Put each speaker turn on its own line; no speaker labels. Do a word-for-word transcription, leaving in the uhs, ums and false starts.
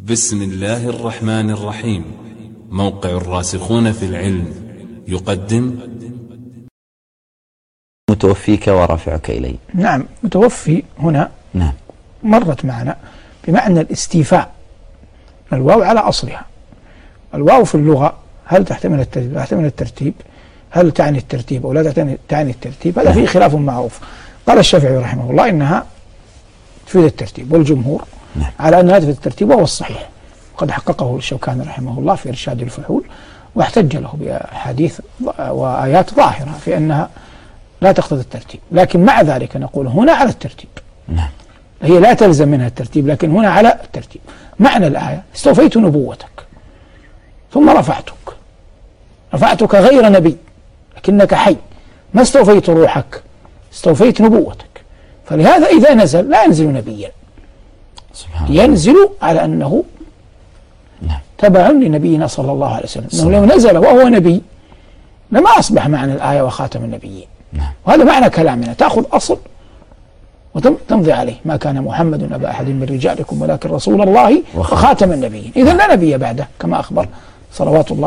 بسم الله الرحمن الرحيم. موقع الراسخون في العلم يقدم
متوفيك ورافعك إلي.
نعم، متوفي هنا
نعم
مرت معنا بمعنى الاستيفاء، الواو على أصلها. الواو في اللغة هل تحتمل الترتيب؟ تحتمل الترتيب. هل تعني الترتيب أو لا تعني الترتيب؟ هذا فيه خلاف معروف. قال الشافعي رحمه الله إنها تفيد الترتيب، والجمهور
نعم.
على أنها تفيد الترتيب، وهو الصحيح. وقد حققه الشوكاني رحمه الله في إرشاد الفحول، واحتج له بأحاديث وآيات ظاهرة في أنها لا تقتضي الترتيب، لكن مع ذلك نقول هنا على الترتيب.
نعم.
هي لا تلزم منها الترتيب، لكن هنا على الترتيب. معنى الآية: استوفيت نبوتك ثم رفعتك. رفعتك غير نبي لكنك حي، ما استوفيت روحك، استوفيت نبوتك. فلهذا إذا نزل لا ينزل نبيا، ينزل على أنه
نعم.
تبع لنبينا صلى الله عليه وسلم. أنه لو نزل وهو نبي لما أصبح معنى الآية وخاتم النبيين.
نعم.
وهذا معنى كلامنا، تأخذ أصل وتمضي عليه: ما كان محمد أبا أحد من رجالكم ولكن رسول الله وخاتم النبيين. إذن لا نبي بعده كما أخبر صلوات الله